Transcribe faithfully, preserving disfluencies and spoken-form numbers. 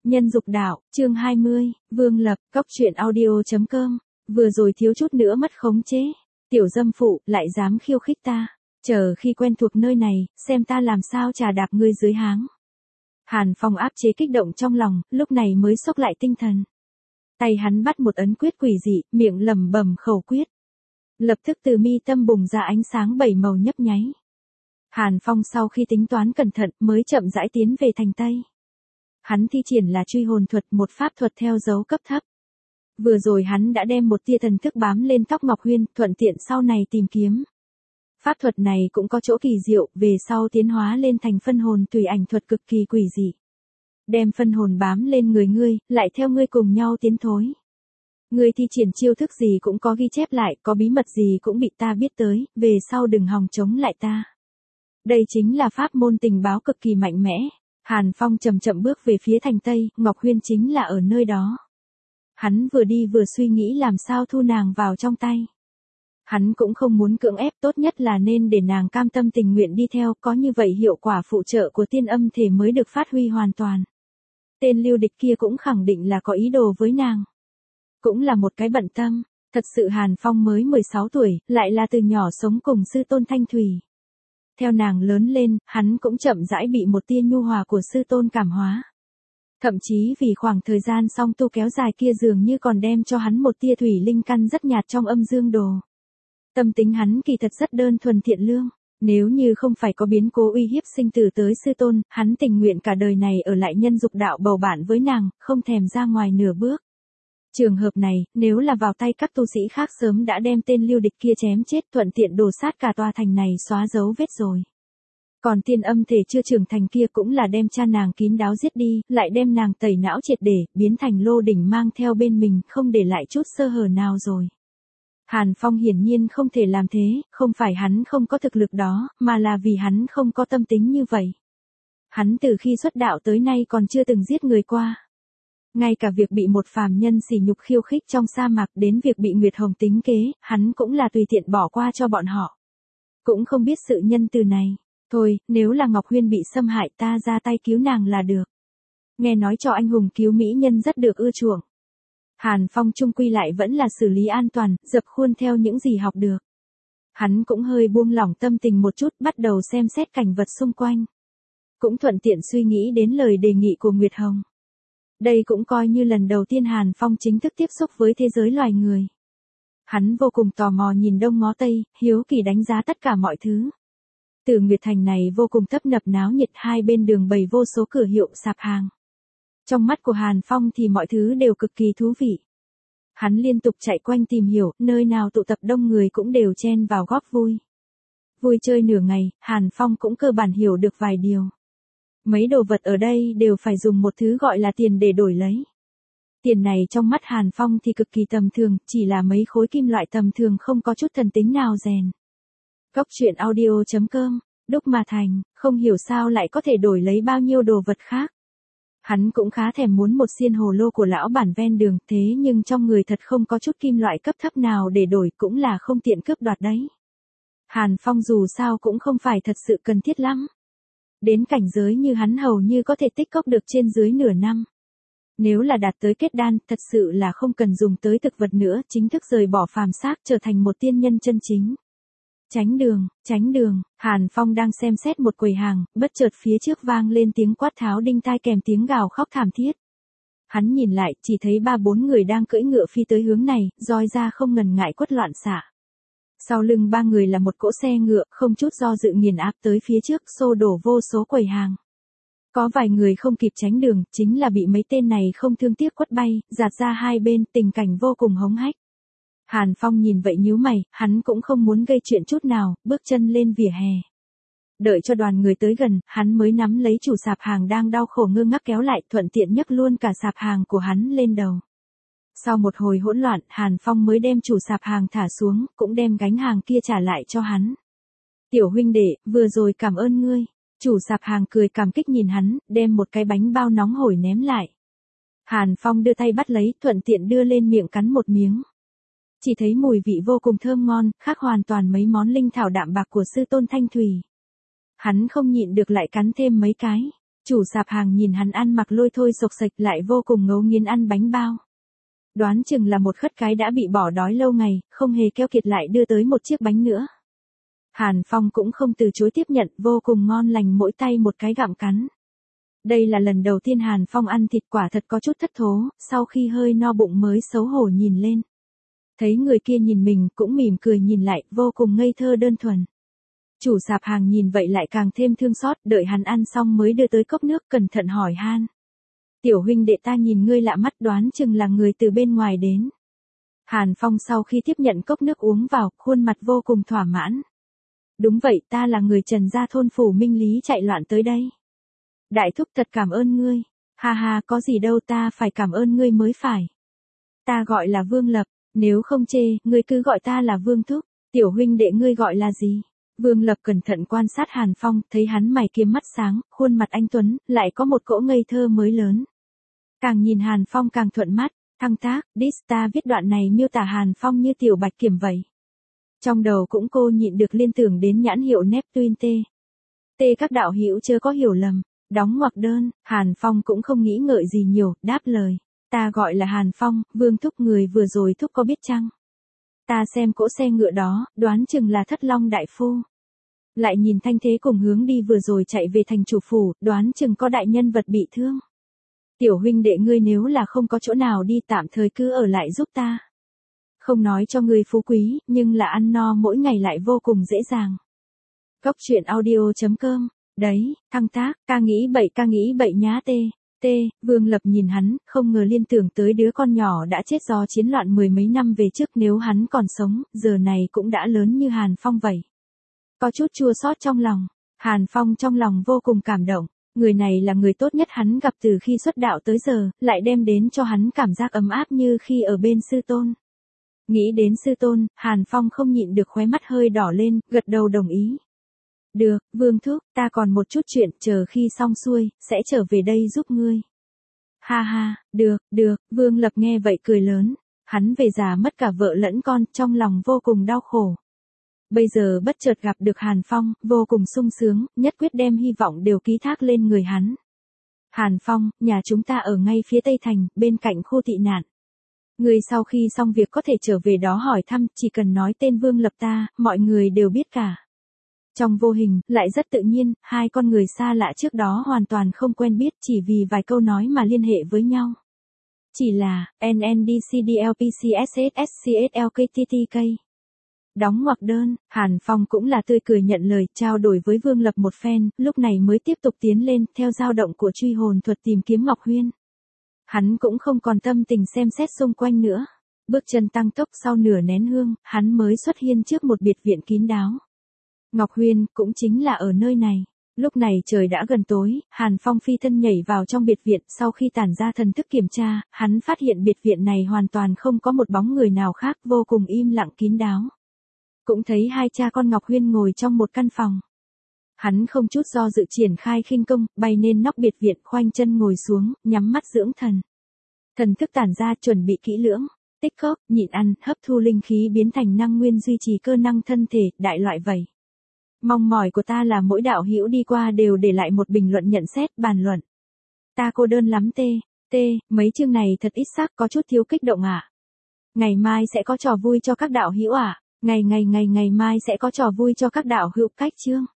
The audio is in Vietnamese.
Nhân dục đạo, chương hai mươi, Vương Lập, Cóc truyện audio chấm com. Vừa rồi thiếu chút nữa mất khống chế. Tiểu dâm phụ, lại dám khiêu khích ta. Chờ khi quen thuộc nơi này, xem ta làm sao trà đạp ngươi dưới háng. Hàn Phong áp chế kích động trong lòng, lúc này mới xốc lại tinh thần. Tay hắn bắt một ấn quyết quỷ dị, miệng lẩm bẩm khẩu quyết. Lập tức từ mi tâm bùng ra ánh sáng bảy màu nhấp nháy. Hàn Phong sau khi tính toán cẩn thận mới chậm rãi tiến về thành Tây. Hắn thi triển là truy hồn thuật, một pháp thuật theo dấu cấp thấp. Vừa rồi hắn đã đem một tia thần thức bám lên tóc Ngọc Huyên, thuận tiện sau này tìm kiếm. Pháp thuật này cũng có chỗ kỳ diệu, về sau tiến hóa lên thành phân hồn tùy ảnh thuật cực kỳ quỷ dị. Đem phân hồn bám lên người ngươi, lại theo ngươi cùng nhau tiến thối. Ngươi thi triển chiêu thức gì cũng có ghi chép lại, có bí mật gì cũng bị ta biết tới, về sau đừng hòng chống lại ta. Đây chính là pháp môn tình báo cực kỳ mạnh mẽ. Hàn Phong chậm chậm bước về phía thành Tây, Ngọc Huyên chính là ở nơi đó. Hắn vừa đi vừa suy nghĩ làm sao thu nàng vào trong tay. Hắn cũng không muốn cưỡng ép, tốt nhất là nên để nàng cam tâm tình nguyện đi theo, có như vậy hiệu quả phụ trợ của tiên âm thể mới được phát huy hoàn toàn. Tên lưu địch kia cũng khẳng định là có ý đồ với nàng. Cũng là một cái bận tâm, thật sự Hàn Phong mới mười sáu tuổi, lại là từ nhỏ sống cùng sư tôn Thanh Thủy. Theo nàng lớn lên, hắn cũng chậm rãi bị một tia nhu hòa của sư tôn cảm hóa. Thậm chí vì khoảng thời gian song tu kéo dài kia dường như còn đem cho hắn một tia thủy linh căn rất nhạt trong âm dương đồ. Tâm tính hắn kỳ thật rất đơn thuần thiện lương, nếu như không phải có biến cố uy hiếp sinh tử tới sư tôn, hắn tình nguyện cả đời này ở lại nhân dục đạo bầu bạn với nàng, không thèm ra ngoài nửa bước. Trường hợp này, nếu là vào tay các tu sĩ khác sớm đã đem tên lưu địch kia chém chết, thuận tiện đổ sát cả tòa thành này xóa dấu vết rồi. Còn tiên âm thể chưa trưởng thành kia cũng là đem cha nàng kín đáo giết đi, lại đem nàng tẩy não triệt để, biến thành lô đỉnh mang theo bên mình, không để lại chút sơ hở nào rồi. Hàn Phong hiển nhiên không thể làm thế, không phải hắn không có thực lực đó, mà là vì hắn không có tâm tính như vậy. Hắn từ khi xuất đạo tới nay còn chưa từng giết người qua. Ngay cả việc bị một phàm nhân sỉ nhục khiêu khích trong sa mạc đến việc bị Nguyệt Hồng tính kế, hắn cũng là tùy tiện bỏ qua cho bọn họ. Cũng không biết sự nhân từ này. Thôi, nếu là Ngọc Huyên bị xâm hại ta ra tay cứu nàng là được. Nghe nói cho anh hùng cứu mỹ nhân rất được ưa chuộng. Hàn Phong chung quy lại vẫn là xử lý an toàn, dập khuôn theo những gì học được. Hắn cũng hơi buông lỏng tâm tình một chút, bắt đầu xem xét cảnh vật xung quanh. Cũng thuận tiện suy nghĩ đến lời đề nghị của Nguyệt Hồng. Đây cũng coi như lần đầu tiên Hàn Phong chính thức tiếp xúc với thế giới loài người. Hắn vô cùng tò mò nhìn đông ngó tây, hiếu kỳ đánh giá tất cả mọi thứ. Từ Nguyệt Thành này vô cùng tấp nập náo nhiệt, hai bên đường bày vô số cửa hiệu sạp hàng. Trong mắt của Hàn Phong thì mọi thứ đều cực kỳ thú vị. Hắn liên tục chạy quanh tìm hiểu, nơi nào tụ tập đông người cũng đều chen vào góp vui. Vui chơi nửa ngày, Hàn Phong cũng cơ bản hiểu được vài điều. Mấy đồ vật ở đây đều phải dùng một thứ gọi là tiền để đổi lấy. Tiền này trong mắt Hàn Phong thì cực kỳ tầm thường, chỉ là mấy khối kim loại tầm thường không có chút thần tính nào rèn. Cóc truyện audio chấm com, đúc mà thành, không hiểu sao lại có thể đổi lấy bao nhiêu đồ vật khác. Hắn cũng khá thèm muốn một xiên hồ lô của lão bản ven đường, thế nhưng trong người thật không có chút kim loại cấp thấp nào để đổi, cũng là không tiện cướp đoạt đấy. Hàn Phong dù sao cũng không phải thật sự cần thiết lắm. Đến cảnh giới như hắn hầu như có thể tích cóp được trên dưới nửa năm. Nếu là đạt tới kết đan, thật sự là không cần dùng tới thực vật nữa, chính thức rời bỏ phàm xác trở thành một tiên nhân chân chính. Tránh đường, tránh đường, Hàn Phong đang xem xét một quầy hàng, bất chợt phía trước vang lên tiếng quát tháo đinh tai kèm tiếng gào khóc thảm thiết. Hắn nhìn lại, chỉ thấy ba bốn người đang cưỡi ngựa phi tới hướng này, roi ra không ngần ngại quất loạn xạ. Sau lưng ba người là một cỗ xe ngựa, không chút do dự nghiền áp tới phía trước, xô đổ vô số quầy hàng. Có vài người không kịp tránh đường, chính là bị mấy tên này không thương tiếc quất bay, giạt ra hai bên, tình cảnh vô cùng hống hách. Hàn Phong nhìn vậy nhíu mày, hắn cũng không muốn gây chuyện chút nào, bước chân lên vỉa hè. Đợi cho đoàn người tới gần, hắn mới nắm lấy chủ sạp hàng đang đau khổ ngơ ngác kéo lại, thuận tiện nhấc luôn cả sạp hàng của hắn lên đầu. Sau một hồi hỗn loạn, Hàn Phong mới đem chủ sạp hàng thả xuống, cũng đem gánh hàng kia trả lại cho hắn. Tiểu huynh đệ, vừa rồi cảm ơn ngươi. Chủ sạp hàng cười cảm kích nhìn hắn, đem một cái bánh bao nóng hổi ném lại. Hàn Phong đưa tay bắt lấy, thuận tiện đưa lên miệng cắn một miếng. Chỉ thấy mùi vị vô cùng thơm ngon, khác hoàn toàn mấy món linh thảo đạm bạc của sư tôn Thanh Thủy. Hắn không nhịn được lại cắn thêm mấy cái. Chủ sạp hàng nhìn hắn ăn mặc lôi thôi xộc xệch lại vô cùng ngấu nghiến ăn bánh bao. Đoán chừng là một khất cái đã bị bỏ đói lâu ngày, không hề keo kiệt lại đưa tới một chiếc bánh nữa. Hàn Phong cũng không từ chối tiếp nhận, vô cùng ngon lành, mỗi tay một cái gặm cắn. Đây là lần đầu tiên Hàn Phong ăn thịt, quả thật có chút thất thố, sau khi hơi no bụng mới xấu hổ nhìn lên. Thấy người kia nhìn mình cũng mỉm cười nhìn lại, vô cùng ngây thơ đơn thuần. Chủ sạp hàng nhìn vậy lại càng thêm thương xót, đợi hắn ăn xong mới đưa tới cốc nước, cẩn thận hỏi han. Tiểu huynh đệ, ta nhìn ngươi lạ mắt, đoán chừng là người từ bên ngoài đến. Hàn Phong sau khi tiếp nhận cốc nước uống vào, khuôn mặt vô cùng thỏa mãn. Đúng vậy, ta là người Trần gia thôn phủ Minh Lý chạy loạn tới đây. Đại thúc thật cảm ơn ngươi. Ha ha, có gì đâu, ta phải cảm ơn ngươi mới phải. Ta gọi là Vương Lập, nếu không chê, ngươi cứ gọi ta là Vương thúc. Tiểu huynh đệ ngươi gọi là gì? Vương Lập cẩn thận quan sát Hàn Phong, thấy hắn mày kiếm mắt sáng, khuôn mặt anh tuấn, lại có một cỗ ngây thơ mới lớn. Càng nhìn Hàn Phong càng thuận mắt, thăng tác, Dista viết đoạn này miêu tả Hàn Phong như tiểu bạch kiểm vậy. Trong đầu cũng cô nhịn được liên tưởng đến nhãn hiệu Neptune T. T các đạo hữu chớ có hiểu lầm, đóng ngoặc đơn, Hàn Phong cũng không nghĩ ngợi gì nhiều, đáp lời. Ta gọi là Hàn Phong, Vương thúc người vừa rồi thúc có biết chăng? Ta xem cỗ xe ngựa đó, đoán chừng là Thất Long đại phu. Lại nhìn thanh thế cùng hướng đi vừa rồi chạy về thành chủ phủ, đoán chừng có đại nhân vật bị thương. Tiểu huynh đệ ngươi nếu là không có chỗ nào đi tạm thời cứ ở lại giúp ta. Không nói cho ngươi phú quý, nhưng là ăn no mỗi ngày lại vô cùng dễ dàng. Cốc truyện audio chấm com, đấy, thăng tác, ca nghĩ bậy ca nghĩ bậy nhá tê. T, Vương Lập nhìn hắn, không ngờ liên tưởng tới đứa con nhỏ đã chết do chiến loạn mười mấy năm về trước, nếu hắn còn sống, giờ này cũng đã lớn như Hàn Phong vậy. Có chút chua xót trong lòng, Hàn Phong trong lòng vô cùng cảm động, người này là người tốt nhất hắn gặp từ khi xuất đạo tới giờ, lại đem đến cho hắn cảm giác ấm áp như khi ở bên sư tôn. Nghĩ đến sư tôn, Hàn Phong không nhịn được khóe mắt hơi đỏ lên, gật đầu đồng ý. Được, Vương thúc, ta còn một chút chuyện, chờ khi xong xuôi, sẽ trở về đây giúp ngươi. Ha ha, được, được, Vương Lập nghe vậy cười lớn, hắn về già mất cả vợ lẫn con, trong lòng vô cùng đau khổ. Bây giờ bất chợt gặp được Hàn Phong, vô cùng sung sướng, nhất quyết đem hy vọng đều ký thác lên người hắn. Hàn Phong, nhà chúng ta ở ngay phía Tây Thành, bên cạnh khu tị nạn. Người sau khi xong việc có thể trở về đó hỏi thăm, chỉ cần nói tên Vương Lập ta, mọi người đều biết cả. Trong vô hình, lại rất tự nhiên, hai con người xa lạ trước đó hoàn toàn không quen biết, chỉ vì vài câu nói mà liên hệ với nhau. Chỉ là, N N D C D L P C S S S C S L K T T K. Đóng ngoặc đơn, Hàn Phong cũng là tươi cười nhận lời, trao đổi với Vương Lập một phen, lúc này mới tiếp tục tiến lên, theo dao động của truy hồn thuật tìm kiếm Ngọc Huyên. Hắn cũng không còn tâm tình xem xét xung quanh nữa. Bước chân tăng tốc, sau nửa nén hương, hắn mới xuất hiện trước một biệt viện kín đáo. Ngọc Huyên, cũng chính là ở nơi này. Lúc này trời đã gần tối, Hàn Phong phi thân nhảy vào trong biệt viện, sau khi tản ra thần thức kiểm tra, hắn phát hiện biệt viện này hoàn toàn không có một bóng người nào khác, vô cùng im lặng kín đáo. Cũng thấy hai cha con Ngọc Huyên ngồi trong một căn phòng. Hắn không chút do dự triển khai khinh công, bay lên nóc biệt viện, khoanh chân ngồi xuống, nhắm mắt dưỡng thần. Thần thức tản ra, chuẩn bị kỹ lưỡng, tích cóp, nhịn ăn, hấp thu linh khí biến thành năng nguyên duy trì cơ năng thân thể, đại loại vậy. Mong mỏi của ta là mỗi đạo hữu đi qua đều để lại một bình luận nhận xét, bàn luận. Ta cô đơn lắm tê, tê, mấy chương này thật ít xác, có chút thiếu kích động ạ. À? Ngày mai sẽ có trò vui cho các đạo hữu ạ. À? Ngày ngày ngày ngày mai sẽ có trò vui cho các đạo hữu, cách chương.